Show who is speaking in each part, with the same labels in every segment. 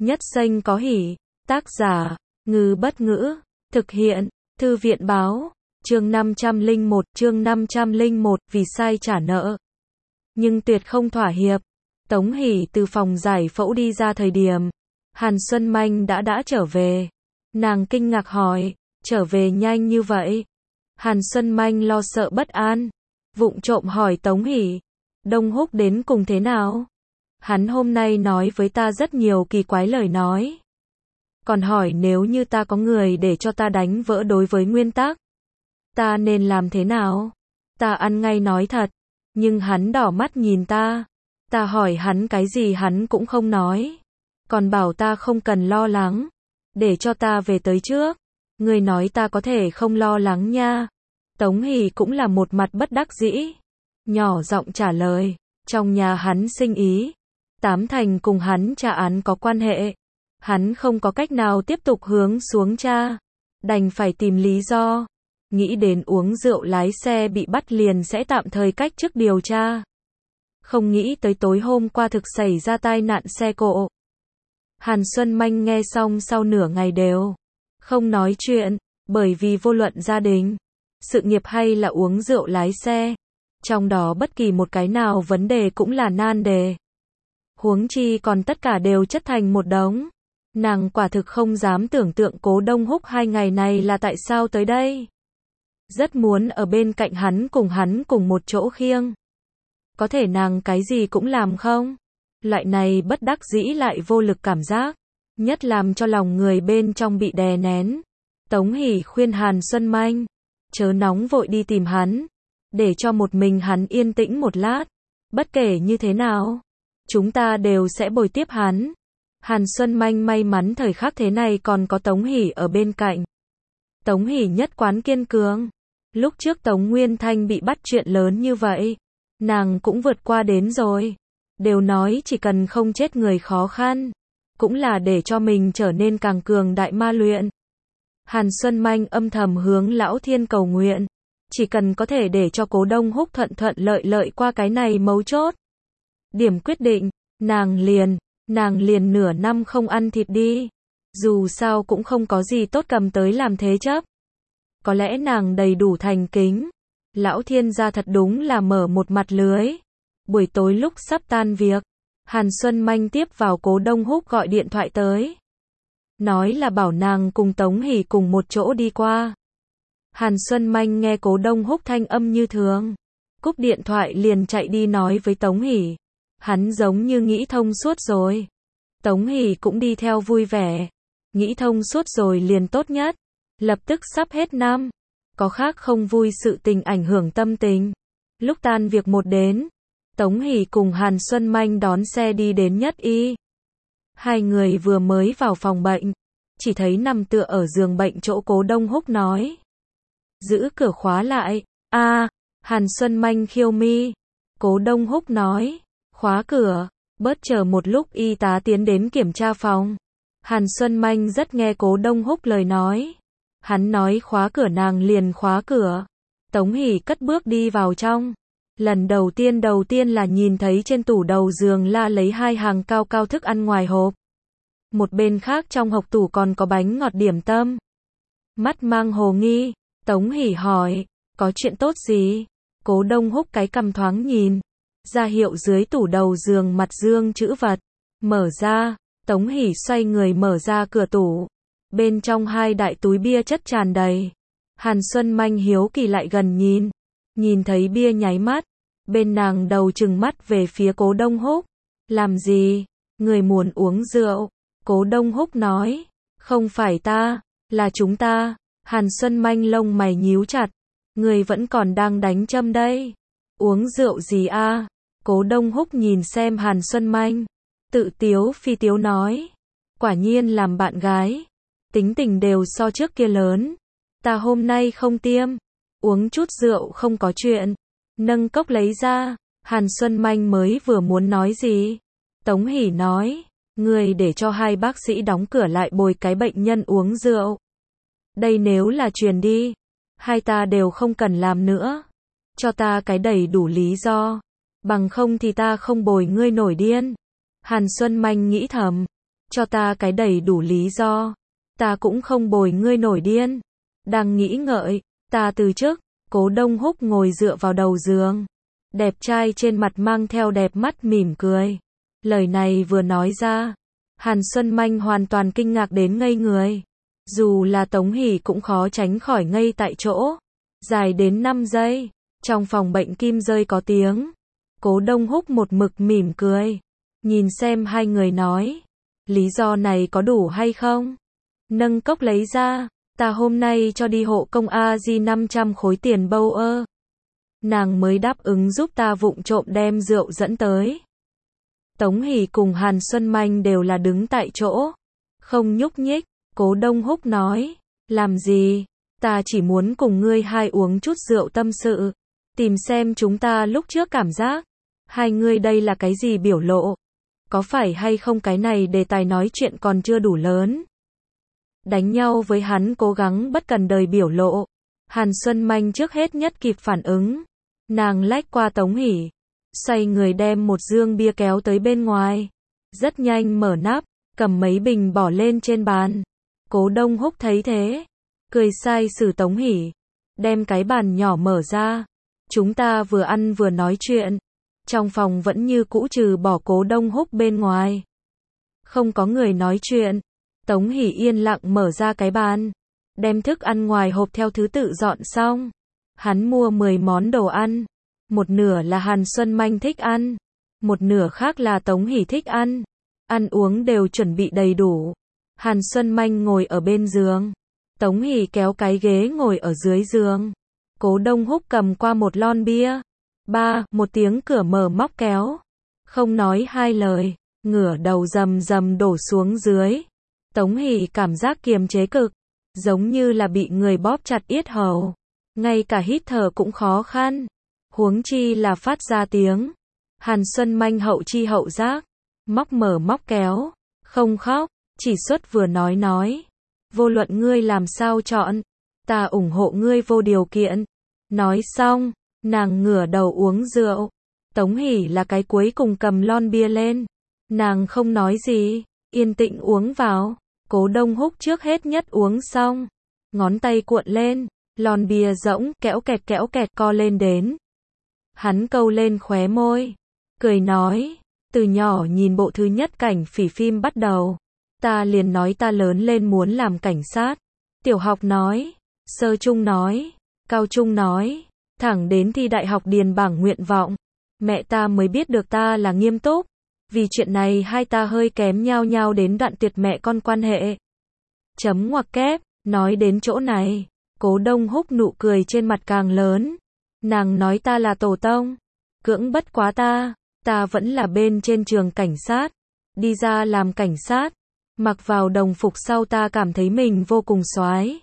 Speaker 1: Nhất Xanh có hỉ. Tác giả, Ngư Bất Ngữ. Thực hiện, Thư viện Báo. Chương 501, vì sai trả nợ. Nhưng tuyệt không thỏa hiệp. Tống Hỷ từ phòng giải phẫu đi ra thời điểm Hàn Xuân Manh đã trở về. Nàng kinh ngạc hỏi, trở về nhanh như vậy? Hàn Xuân Manh lo sợ bất an, vụng trộm hỏi Tống Hỷ, Đông Húc đến cùng thế nào? Hắn hôm nay nói với ta rất nhiều kỳ quái lời nói. Còn hỏi nếu như ta có người để cho ta đánh vỡ đối với nguyên tắc, ta nên làm thế nào? Ta ăn ngay nói thật, nhưng hắn đỏ mắt nhìn ta. Ta hỏi hắn cái gì hắn cũng không nói. Còn bảo ta không cần lo lắng, để cho ta về tới trước. Người nói ta có thể không lo lắng nha. Tống Hỷ cũng là một mặt bất đắc dĩ, nhỏ giọng trả lời, trong nhà hắn sinh ý, tám thành cùng hắn trả án có quan hệ. Hắn không có cách nào tiếp tục hướng xuống tra, đành phải tìm lý do. Nghĩ đến uống rượu lái xe bị bắt liền sẽ tạm thời cách chức điều tra. Không nghĩ tới tối hôm qua thực xảy ra tai nạn xe cộ. Hàn Xuân Manh nghe xong sau nửa ngày đều không nói chuyện, bởi vì vô luận gia đình, sự nghiệp hay là uống rượu lái xe, trong đó bất kỳ một cái nào vấn đề cũng là nan đề. Huống chi còn tất cả đều chất thành một đống. Nàng quả thực không dám tưởng tượng Cố Đông Húc 2 ngày này là tại sao tới đây. Rất muốn ở bên cạnh hắn cùng một chỗ khiêng. Có thể nàng cái gì cũng làm không? Loại này bất đắc dĩ lại vô lực cảm giác, nhất làm cho lòng người bên trong bị đè nén. Tống Hỷ khuyên Hàn Xuân Manh, chớ nóng vội đi tìm hắn, để cho một mình hắn yên tĩnh một lát. Bất kể như thế nào, chúng ta đều sẽ bồi tiếp hắn. Hàn Xuân Manh may mắn thời khắc thế này còn có Tống Hỷ ở bên cạnh. Tống Hỷ nhất quán kiên cường. Lúc trước Tống Nguyên Thanh bị bắt chuyện lớn như vậy, nàng cũng vượt qua đến rồi. Đều nói chỉ cần không chết người khó khăn, cũng là để cho mình trở nên càng cường đại ma luyện. Hàn Xuân Manh âm thầm hướng Lão Thiên cầu nguyện, chỉ cần có thể để cho Cố Đông Húc thuận lợi qua cái này mấu chốt. Điểm quyết định, nàng liền nửa năm không ăn thịt đi. Dù sao cũng không có gì tốt cầm tới làm thế chấp. Có lẽ nàng đầy đủ thành kính. Lão Thiên gia thật đúng là mở một mặt lưới. Buổi tối lúc sắp tan việc, Hàn Xuân Manh tiếp vào Cố Đông Húc gọi điện thoại tới. Nói là bảo nàng cùng Tống Hỷ cùng một chỗ đi qua. Hàn Xuân Manh nghe Cố Đông Húc thanh âm như thường, cúp điện thoại liền chạy đi nói với Tống Hỷ. Hắn giống như nghĩ thông suốt rồi. Tống Hỷ cũng đi theo vui vẻ. Nghĩ thông suốt rồi liền tốt nhất. Lập tức sắp hết năm, có khác không vui sự tình ảnh hưởng tâm tình. Lúc tan việc một đến, Tống Hỷ cùng Hàn Xuân Manh đón xe đi đến Nhất Y. Hai người vừa mới vào phòng bệnh, chỉ thấy nằm tựa ở giường bệnh chỗ Cố Đông Húc nói. Giữ cửa khóa lại. Hàn Xuân Manh khiêu mi. Cố Đông Húc nói. Khóa cửa. Bớt chờ một lúc y tá tiến đến kiểm tra phòng. Hàn Xuân Manh rất nghe Cố Đông Húc lời nói. Hắn nói khóa cửa nàng liền khóa cửa. Tống Hỷ cất bước đi vào trong. Lần đầu tiên là nhìn thấy trên tủ đầu giường la lấy 2 hàng cao thức ăn ngoài hộp. Một bên khác trong hộc tủ còn có bánh ngọt điểm tâm. Mắt mang hồ nghi, Tống Hỷ hỏi, có chuyện tốt gì? Cố Đông Húc cái cằm thoáng nhìn, ra hiệu dưới tủ đầu giường mặt dương chữ vật. Mở ra, Tống Hỷ xoay người mở ra cửa tủ. Bên trong 2 đại túi bia chất tràn đầy. Hàn Xuân Manh hiếu kỳ lại gần nhìn thấy bia nháy mắt. Bên nàng đầu trừng mắt về phía Cố Đông Húc. Làm gì? Người muốn uống rượu. Cố Đông Húc nói. Không phải ta, là chúng ta. Hàn Xuân Manh lông mày nhíu chặt. Người vẫn còn đang đánh châm đây. Uống rượu gì a? Cố Đông Húc nhìn xem Hàn Xuân Manh. Tự tiếu phi tiếu nói. Quả nhiên làm bạn gái. Tính tình đều so trước kia lớn. Ta hôm nay không tiêm. Uống chút rượu không có chuyện. Nâng cốc lấy ra. Hàn Xuân Manh mới vừa muốn nói gì. Tống Hỷ nói. Người để cho 2 bác sĩ đóng cửa lại bồi cái bệnh nhân uống rượu. Đây nếu là truyền đi. 2 ta đều không cần làm nữa. Cho ta cái đầy đủ lý do. Bằng không thì ta không bồi ngươi nổi điên. Hàn Xuân Manh nghĩ thầm. cho ta cái đầy đủ lý do. Ta cũng không bồi ngươi nổi điên. Đang nghĩ ngợi, ta từ chức. Cố Đông Húc ngồi dựa vào đầu giường. Đẹp trai trên mặt mang theo đẹp mắt mỉm cười. Lời này vừa nói ra, Hàn Xuân Manh hoàn toàn kinh ngạc đến ngây người. Dù là Tống Hỷ cũng khó tránh khỏi ngây tại chỗ. Dài đến 5 giây, trong phòng bệnh kim rơi có tiếng. Cố Đông Húc một mực mỉm cười. Nhìn xem hai người nói. Lý do này có đủ hay không? Nâng cốc lấy ra. Ta hôm nay cho đi hộ công A-di 500 khối tiền bâu ơ. Nàng mới đáp ứng giúp ta vụng trộm đem rượu dẫn tới. Tống Hỷ cùng Hàn Xuân Manh đều là đứng tại chỗ. Không nhúc nhích. Cố Đông Húc nói. Làm gì? Ta chỉ muốn cùng ngươi hai uống chút rượu tâm sự. Tìm xem chúng ta lúc trước cảm giác. Hai ngươi đây là cái gì biểu lộ? Có phải hay không cái này đề tài nói chuyện còn chưa đủ lớn? Đánh nhau với hắn cố gắng bất cần đời biểu lộ. Hàn Xuân Manh trước hết nhất kịp phản ứng. Nàng lách qua Tống Hỷ. Xoay người đem một dương bia kéo tới bên ngoài. Rất nhanh mở nắp, cầm mấy bình bỏ lên trên bàn. Cố Đông Húc thấy thế. Cười sai sử Tống Hỷ. Đem cái bàn nhỏ mở ra. Chúng ta vừa ăn vừa nói chuyện. Trong phòng vẫn như cũ trừ bỏ Cố Đông Húc bên ngoài. Không có người nói chuyện. Tống Hỷ yên lặng mở ra cái bàn. Đem thức ăn ngoài hộp theo thứ tự dọn xong. Hắn mua 10 món đồ ăn. Một nửa là Hàn Xuân Manh thích ăn. Một nửa khác là Tống Hỷ thích ăn. Ăn uống đều chuẩn bị đầy đủ. Hàn Xuân Manh ngồi ở bên giường. Tống Hỷ kéo cái ghế ngồi ở dưới giường. Cố Đông Húc cầm qua một lon bia. Một tiếng cửa mở móc kéo. Không nói hai lời. Ngửa đầu rầm rầm đổ xuống dưới. Tống Hỷ cảm giác kiềm chế cực. Giống như là bị người bóp chặt yết hầu. Ngay cả hít thở cũng khó khăn. Huống chi là phát ra tiếng. Hàn Xuân Manh hậu chi hậu giác. Móc mở móc kéo. Không khóc. Chỉ xuất vừa nói. Vô luận ngươi làm sao chọn. Ta ủng hộ ngươi vô điều kiện. Nói xong. Nàng ngửa đầu uống rượu. Tống Hỷ là cái cuối cùng cầm lon bia lên. Nàng không nói gì. Yên tĩnh uống vào. Cố Đông Húc trước hết nhất uống xong. Ngón tay cuộn lên. Lon bia rỗng kéo kẹt co lên đến. Hắn câu lên khóe môi. Cười nói. Từ nhỏ nhìn bộ thứ nhất cảnh phỉ phim bắt đầu. Ta liền nói ta lớn lên muốn làm cảnh sát. Tiểu học nói. Sơ trung nói. Cao trung nói. Thẳng đến thi đại học điền bảng nguyện vọng. Mẹ ta mới biết được ta là nghiêm túc. Vì chuyện này hai ta hơi kém nhau đến đoạn tuyệt mẹ con quan hệ. Chấm ngoặc kép. Nói đến chỗ này. Cố Đông Húc nụ cười trên mặt càng lớn. Nàng nói ta là tổ tông. Cưỡng bất quá ta. Ta vẫn là bên trên trường cảnh sát. Đi ra làm cảnh sát. Mặc vào đồng phục sau ta cảm thấy mình vô cùng soái.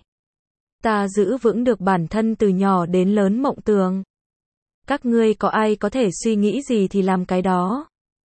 Speaker 1: Ta giữ vững được bản thân từ nhỏ đến lớn mộng tưởng. Các ngươi có ai có thể suy nghĩ gì thì làm cái đó.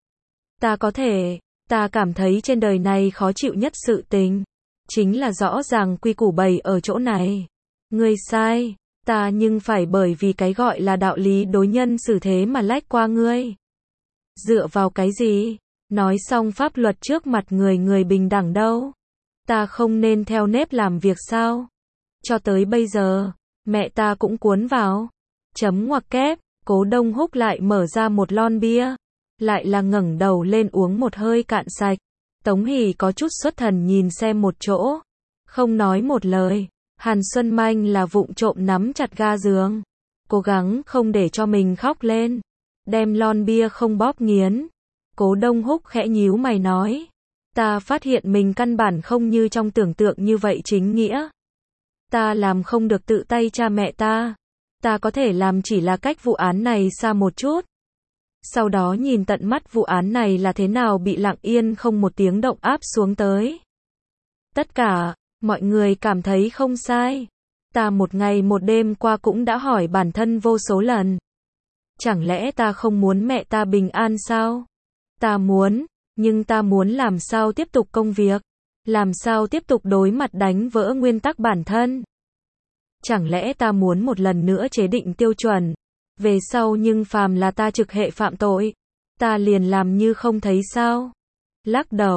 Speaker 1: Ta có thể. Ta cảm thấy trên đời này khó chịu nhất sự tình. Chính là rõ ràng quy củ bày ở chỗ này. Ngươi sai. Ta nhưng phải bởi vì cái gọi là đạo lý đối nhân xử thế mà lách qua ngươi. Dựa vào cái gì? Nói xong pháp luật trước mặt người bình đẳng đâu. Ta không nên theo nếp làm việc sao? Cho tới bây giờ, mẹ ta cũng cuốn vào. Chấm ngoặc kép, Cố Đông Húc lại mở ra một lon bia. Lại là ngẩng đầu lên uống một hơi cạn sạch. Tống Hỷ có chút xuất thần nhìn xem một chỗ. Không nói một lời. Hàn Xuân Manh là vụng trộm nắm chặt ga giường. Cố gắng không để cho mình khóc lên. Đem lon bia không bóp nghiến. Cố Đông Húc khẽ nhíu mày nói. Ta phát hiện mình căn bản không như trong tưởng tượng như vậy chính nghĩa. Ta làm không được tự tay cha mẹ ta. Ta có thể làm chỉ là cách vụ án này xa một chút. Sau đó nhìn tận mắt vụ án này là thế nào bị lặng yên không một tiếng động áp xuống tới. Tất cả, mọi người cảm thấy không sai. Ta một ngày một đêm qua cũng đã hỏi bản thân vô số lần. Chẳng lẽ ta không muốn mẹ ta bình an sao? Ta muốn, nhưng ta muốn làm sao tiếp tục công việc? Làm sao tiếp tục đối mặt đánh vỡ nguyên tắc bản thân? Chẳng lẽ ta muốn một lần nữa chế định tiêu chuẩn? Về sau nhưng phàm là ta trực hệ phạm tội, ta liền làm như không thấy sao? Lắc đầu,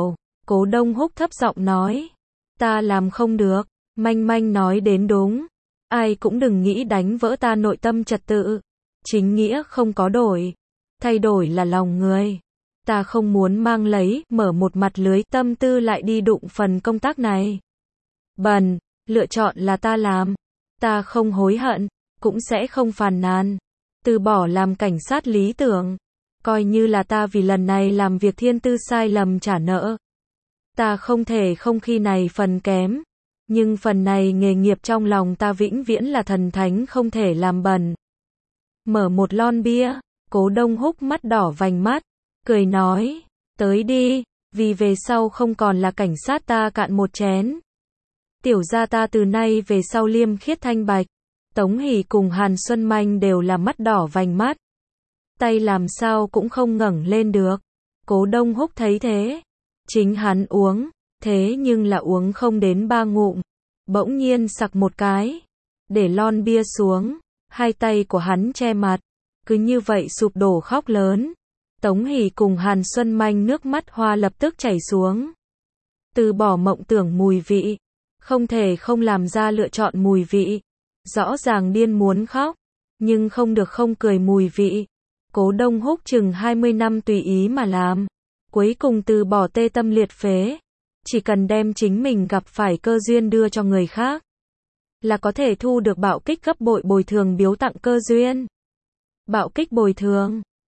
Speaker 1: Cố Đông Húc thấp giọng nói. Ta làm không được. Manh Manh nói đến đúng. Ai cũng đừng nghĩ đánh vỡ ta nội tâm trật tự. Chính nghĩa không có đổi. Thay đổi là lòng người. Ta không muốn mang lấy, mở một mặt lưới tâm tư lại đi đụng phần công tác này. Bần, lựa chọn là ta làm. Ta không hối hận, cũng sẽ không phàn nàn. Từ bỏ làm cảnh sát lý tưởng. Coi như là ta vì lần này làm việc thiên tư sai lầm trả nợ. Ta không thể không khi này phần kém. Nhưng phần này nghề nghiệp trong lòng ta vĩnh viễn là thần thánh không thể làm bẩn. Mở một lon bia, Cố Đông Húc mắt đỏ vành mắt, cười nói, tới đi, vì về sau không còn là cảnh sát ta cạn một chén. Tiểu gia ta từ nay về sau liêm khiết thanh bạch. Tống Hỷ cùng Hàn Xuân Manh đều là mắt đỏ vành mắt. Tay làm sao cũng không ngẩng lên được. Cố Đông Húc thấy thế. Chính hắn uống, thế nhưng là uống không đến 3 ngụm. Bỗng nhiên sặc một cái. Để lon bia xuống. Hai tay của hắn che mặt. Cứ như vậy sụp đổ khóc lớn. Tống Hỷ cùng Hàn Xuân Manh nước mắt hoa lập tức chảy xuống. Từ bỏ mộng tưởng mùi vị. Không thể không làm ra lựa chọn mùi vị. Rõ ràng điên muốn khóc. Nhưng không được không cười mùi vị. Cố Đông Húc chừng 20 năm tùy ý mà làm. Cuối cùng từ bỏ tê tâm liệt phế. Chỉ cần đem chính mình gặp phải cơ duyên đưa cho người khác. Là có thể thu được bạo kích gấp bội bồi thường biếu tặng cơ duyên. Bạo kích bồi thường.